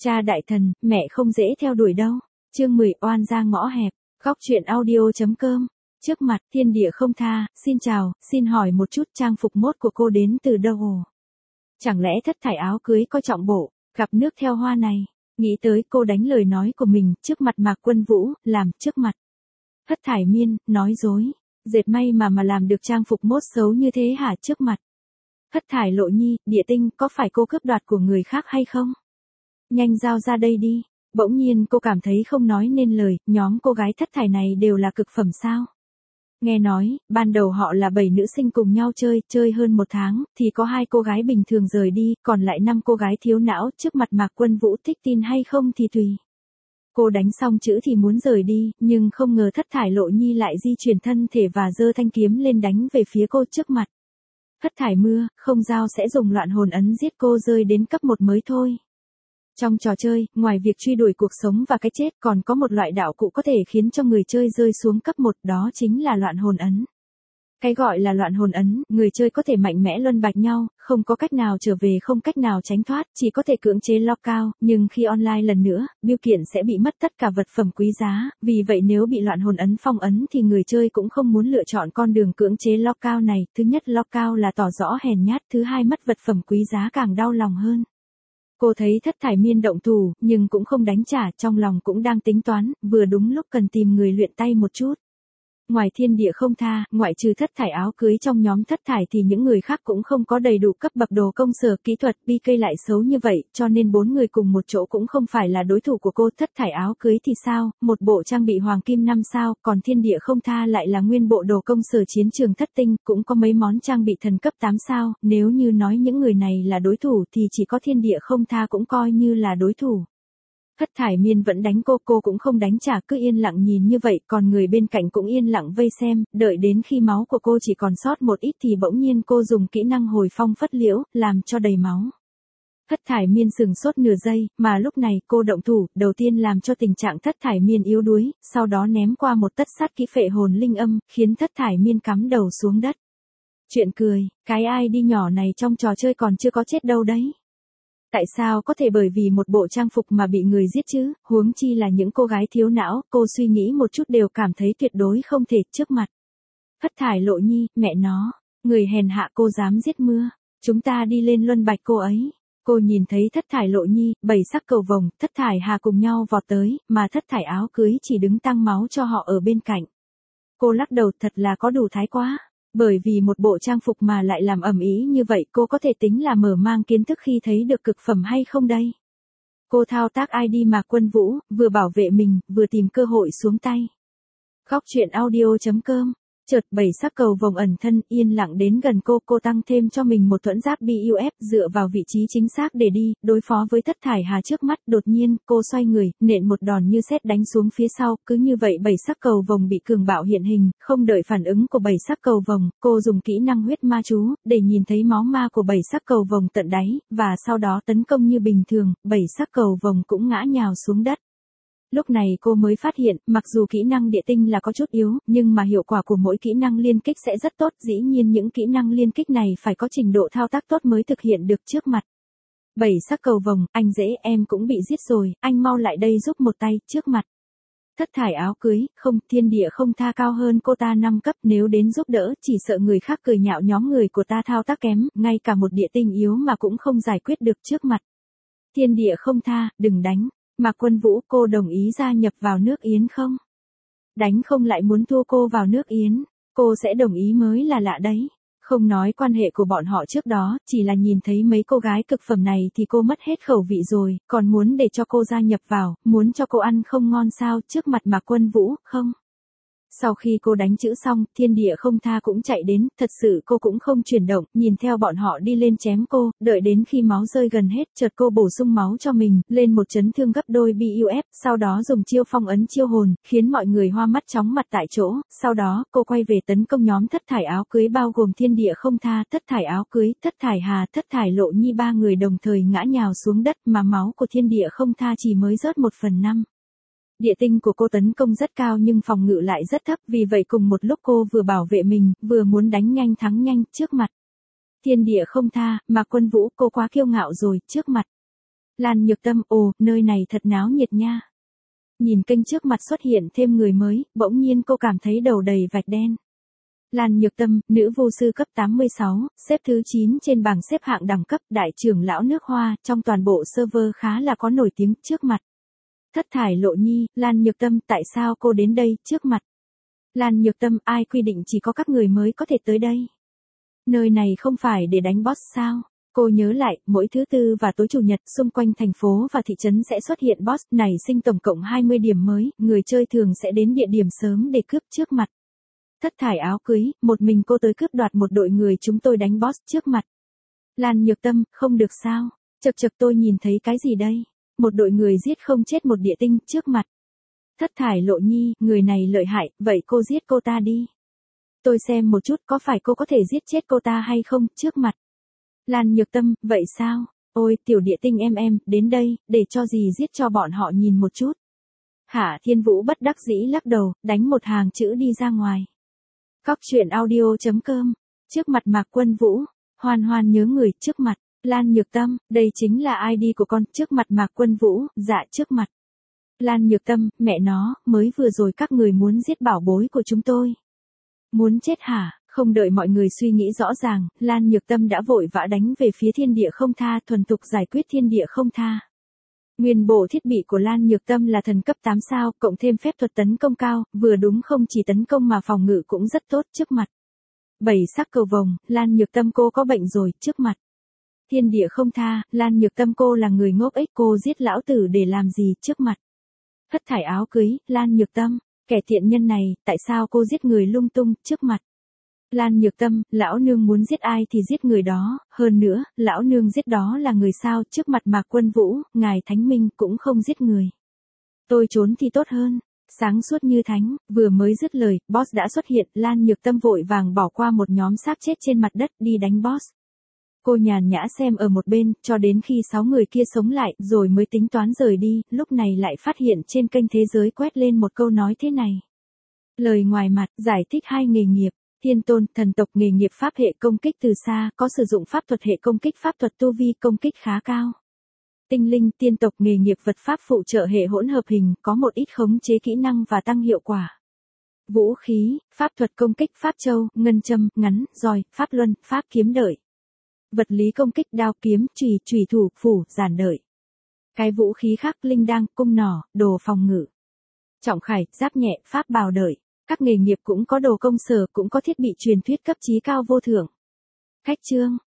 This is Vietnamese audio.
Cha đại thần, mẹ không dễ theo đuổi đâu. Chương 10 oan ra ngõ hẹp. Góc truyện audio.com. Trước mặt thiên địa không tha, xin chào, xin hỏi một chút trang phục mốt của cô đến từ đâu? Chẳng lẽ thất thải áo cưới coi trọng bộ, gặp nước theo hoa này? Nghĩ tới cô đánh lời nói của mình trước mặt Mạc Quân Vũ, làm trước mặt. Thất thải miên, nói dối. Dệt may mà làm được trang phục mốt xấu như thế hả trước mặt? Thất thải Lộ Nhi, Địa Tinh, có phải cô cướp đoạt của người khác hay không? Nhanh giao ra đây đi. Bỗng nhiên cô cảm thấy không nói nên lời, nhóm cô gái thất thải này đều là cực phẩm sao? Nghe nói, ban đầu họ là 7 nữ sinh cùng nhau chơi hơn 1 tháng, thì có 2 cô gái bình thường rời đi, còn lại 5 cô gái thiếu não trước mặt Mạc Quân Vũ thích tin hay không thì tùy. Cô đánh xong chữ thì muốn rời đi, nhưng không ngờ thất thải Lộ Nhi lại di chuyển thân thể và giơ thanh kiếm lên đánh về phía cô trước mặt. Thất thải mưa, không giao sẽ dùng loạn hồn ấn giết cô rơi đến cấp 1 mới thôi. Trong trò chơi, ngoài việc truy đuổi cuộc sống và cái chết còn có một loại đạo cụ có thể khiến cho người chơi rơi xuống cấp 1, đó chính là loạn hồn ấn. Cái gọi là loạn hồn ấn, người chơi có thể mạnh mẽ luân bạch nhau, không có cách nào trở về, không cách nào tránh thoát, chỉ có thể cưỡng chế lock out, nhưng khi online lần nữa, bưu kiện sẽ bị mất tất cả vật phẩm quý giá, vì vậy nếu bị loạn hồn ấn phong ấn thì người chơi cũng không muốn lựa chọn con đường cưỡng chế lock out này, thứ nhất lock out là tỏ rõ hèn nhát, thứ hai mất vật phẩm quý giá càng đau lòng hơn. Cô thấy thất thải miên động thủ, nhưng cũng không đánh trả, trong lòng cũng đang tính toán, vừa đúng lúc cần tìm người luyện tay một chút. Ngoài thiên địa không tha, ngoại trừ thất thải áo cưới trong nhóm thất thải thì những người khác cũng không có đầy đủ cấp bậc đồ công sở kỹ thuật, PK lại xấu như vậy, cho nên 4 người cùng một chỗ cũng không phải là đối thủ của cô. Thất thải áo cưới thì sao, một bộ trang bị hoàng kim 5 sao, còn thiên địa không tha lại là nguyên bộ đồ công sở chiến trường thất tinh, cũng có mấy món trang bị thần cấp 8 sao, nếu như nói những người này là đối thủ thì chỉ có thiên địa không tha cũng coi như là đối thủ. Thất thải miên vẫn đánh cô cũng không đánh trả, cứ yên lặng nhìn như vậy, còn người bên cạnh cũng yên lặng vây xem, đợi đến khi máu của cô chỉ còn sót một ít thì bỗng nhiên cô dùng kỹ năng hồi phong phất liễu, làm cho đầy máu. Thất thải miên sừng sốt nửa giây, mà lúc này cô động thủ, đầu tiên làm cho tình trạng thất thải miên yếu đuối, sau đó ném qua một tất sát kỹ phệ hồn linh âm, khiến thất thải miên cắm đầu xuống đất. Chuyện cười, cái ID nhỏ này trong trò chơi còn chưa có chết đâu đấy. Tại sao có thể bởi vì một bộ trang phục mà bị người giết chứ, huống chi là những cô gái thiếu não, cô suy nghĩ một chút đều cảm thấy tuyệt đối không thể trước mặt. Thất thải Lộ Nhi, mẹ nó, người hèn hạ cô dám giết mưa, chúng ta đi lên luân bạch cô ấy. Cô nhìn thấy thất thải Lộ Nhi, 7 sắc cầu vồng, thất thải hà cùng nhau vọt tới, mà thất thải áo cưới chỉ đứng tăng máu cho họ ở bên cạnh. Cô lắc đầu, thật là có đủ thái quá. Bởi vì một bộ trang phục mà lại làm ầm ĩ như vậy, cô có thể tính là mở mang kiến thức khi thấy được cực phẩm hay không đây? Cô thao tác ID Mạc Quân Vũ, vừa bảo vệ mình, vừa tìm cơ hội xuống tay. Góc truyện audio.com. Chợt 7 sắc cầu vồng ẩn thân, yên lặng đến gần cô tăng thêm cho mình một thuẫn giáp BUF dựa vào vị trí chính xác để đi, đối phó với thất thải hà trước mắt. Đột nhiên, cô xoay người, nện một đòn như sét đánh xuống phía sau, cứ như vậy 7 sắc cầu vồng bị cường bạo hiện hình, không đợi phản ứng của 7 sắc cầu vồng, cô dùng kỹ năng huyết ma chú, để nhìn thấy máu ma của 7 sắc cầu vồng tận đáy, và sau đó tấn công như bình thường, 7 sắc cầu vồng cũng ngã nhào xuống đất. Lúc này cô mới phát hiện, mặc dù kỹ năng địa tinh là có chút yếu, nhưng mà hiệu quả của mỗi kỹ năng liên kích sẽ rất tốt, dĩ nhiên những kỹ năng liên kích này phải có trình độ thao tác tốt mới thực hiện được trước mặt. 7 sắc cầu vồng, anh dễ, em cũng bị giết rồi, anh mau lại đây giúp một tay, trước mặt. Thất thải áo cưới, không, thiên địa không tha cao hơn cô ta 5 cấp, nếu đến giúp đỡ, chỉ sợ người khác cười nhạo nhóm người của ta thao tác kém, ngay cả một địa tinh yếu mà cũng không giải quyết được trước mặt. Thiên địa không tha, đừng đánh. Mạc Quân Vũ, cô đồng ý gia nhập vào nước Yến không? Đánh không lại muốn thua cô vào nước Yến, cô sẽ đồng ý mới là lạ đấy. Không nói quan hệ của bọn họ trước đó, chỉ là nhìn thấy mấy cô gái cực phẩm này thì cô mất hết khẩu vị rồi, còn muốn để cho cô gia nhập vào, muốn cho cô ăn không ngon sao, trước mặt Mạc Quân Vũ, không? Sau khi cô đánh chữ xong, thiên địa không tha cũng chạy đến, thật sự cô cũng không chuyển động, nhìn theo bọn họ đi lên chém cô, đợi đến khi máu rơi gần hết, chợt cô bổ sung máu cho mình, lên một chấn thương gấp đôi BUF, sau đó dùng chiêu phong ấn chiêu hồn, khiến mọi người hoa mắt chóng mặt tại chỗ, sau đó, cô quay về tấn công nhóm thất thải áo cưới bao gồm thiên địa không tha, thất thải áo cưới, thất thải hà, thất thải Lộ Nhi, 3 người đồng thời ngã nhào xuống đất mà máu của thiên địa không tha chỉ mới rớt 1/5. Địa tinh của cô tấn công rất cao nhưng phòng ngự lại rất thấp, vì vậy cùng một lúc cô vừa bảo vệ mình, vừa muốn đánh nhanh thắng nhanh, trước mặt. Thiên địa không tha, Mạc Quân Vũ, cô quá kiêu ngạo rồi, trước mặt. Lan Nhược Tâm, ồ, nơi này thật náo nhiệt nha. Nhìn kênh trước mặt xuất hiện thêm người mới, bỗng nhiên cô cảm thấy đầu đầy vạch đen. Lan Nhược Tâm, nữ vô sư cấp 86, xếp thứ 9 trên bảng xếp hạng đẳng cấp, đại trưởng lão nước Hoa, trong toàn bộ server khá là có nổi tiếng, trước mặt. Thất thải Lộ Nhi, Lan Nhược Tâm, tại sao cô đến đây, trước mặt. Lan Nhược Tâm, ai quy định chỉ có các người mới có thể tới đây. Nơi này không phải để đánh boss sao? Cô nhớ lại, mỗi thứ tư và tối chủ nhật, xung quanh thành phố và thị trấn sẽ xuất hiện boss này, sinh tổng cộng 20 điểm mới, người chơi thường sẽ đến địa điểm sớm để cướp, trước mặt. Thất thải áo cưới, một mình cô tới cướp đoạt một đội người chúng tôi đánh boss, trước mặt. Lan Nhược Tâm, không được sao? Chậc chậc, tôi nhìn thấy cái gì đây? Một đội người giết không chết một địa tinh, trước mặt. Thất thải Lộ Nhi, người này lợi hại, vậy cô giết cô ta đi. Tôi xem một chút có phải cô có thể giết chết cô ta hay không, trước mặt. Lan Nhược Tâm, vậy sao? Ôi, tiểu địa tinh em, đến đây, để cho gì giết cho bọn họ nhìn một chút. Hạ Thiên Vũ bất đắc dĩ lắc đầu, đánh một hàng chữ đi ra ngoài. Cóc truyện audio.com, trước mặt Mạc Quân Vũ, Hoan Hoan nhớ người, trước mặt. Lan Nhược Tâm, đây chính là ID của con, trước mặt Mạc Quân Vũ, dạ trước mặt. Lan Nhược Tâm, mẹ nó, mới vừa rồi các người muốn giết bảo bối của chúng tôi. Muốn chết hả? Không đợi mọi người suy nghĩ rõ ràng, Lan Nhược Tâm đã vội vã đánh về phía thiên địa không tha, thuần thục giải quyết thiên địa không tha. Nguyên bộ thiết bị của Lan Nhược Tâm là thần cấp 8 sao, cộng thêm phép thuật tấn công cao, vừa đúng không chỉ tấn công mà phòng ngự cũng rất tốt, trước mặt. 7 sắc cầu vồng, Lan Nhược Tâm cô có bệnh rồi, trước mặt. Thiên địa không tha, Lan Nhược Tâm cô là người ngốc ích, cô giết lão tử để làm gì, trước mặt. Thất thải áo cưới, Lan Nhược Tâm, kẻ tiện nhân này, tại sao cô giết người lung tung, trước mặt. Lan Nhược Tâm, lão nương muốn giết ai thì giết người đó, hơn nữa, lão nương giết đó là người sao, trước mặt Mạc Quân Vũ, ngài Thánh Minh cũng không giết người. Tôi trốn thì tốt hơn, sáng suốt như thánh, vừa mới dứt lời, boss đã xuất hiện, Lan Nhược Tâm vội vàng bỏ qua một nhóm xác chết trên mặt đất, đi đánh boss. Cô nhàn nhã xem ở một bên, cho đến khi 6 người kia sống lại, rồi mới tính toán rời đi, lúc này lại phát hiện trên kênh thế giới quét lên một câu nói thế này. Lời ngoài mặt, giải thích 2 nghề nghiệp. Thiên tôn, thần tộc nghề nghiệp pháp hệ công kích từ xa, có sử dụng pháp thuật hệ công kích pháp thuật tu vi công kích khá cao. Tinh linh, tiên tộc nghề nghiệp vật pháp phụ trợ hệ hỗn hợp hình, có một ít khống chế kỹ năng và tăng hiệu quả. Vũ khí, pháp thuật công kích pháp châu, ngân châm, ngắn, roi, pháp luân, pháp kiếm đợi. Vật lý công kích đao kiếm, chùy thủ, phủ, giản đợi. Cái vũ khí khác linh đăng, cung nỏ, đồ phòng ngự. Trọng khải, giáp nhẹ, pháp bào đợi. Các nghề nghiệp cũng có đồ công sở, cũng có thiết bị truyền thuyết cấp chí cao vô thượng. Khách chương,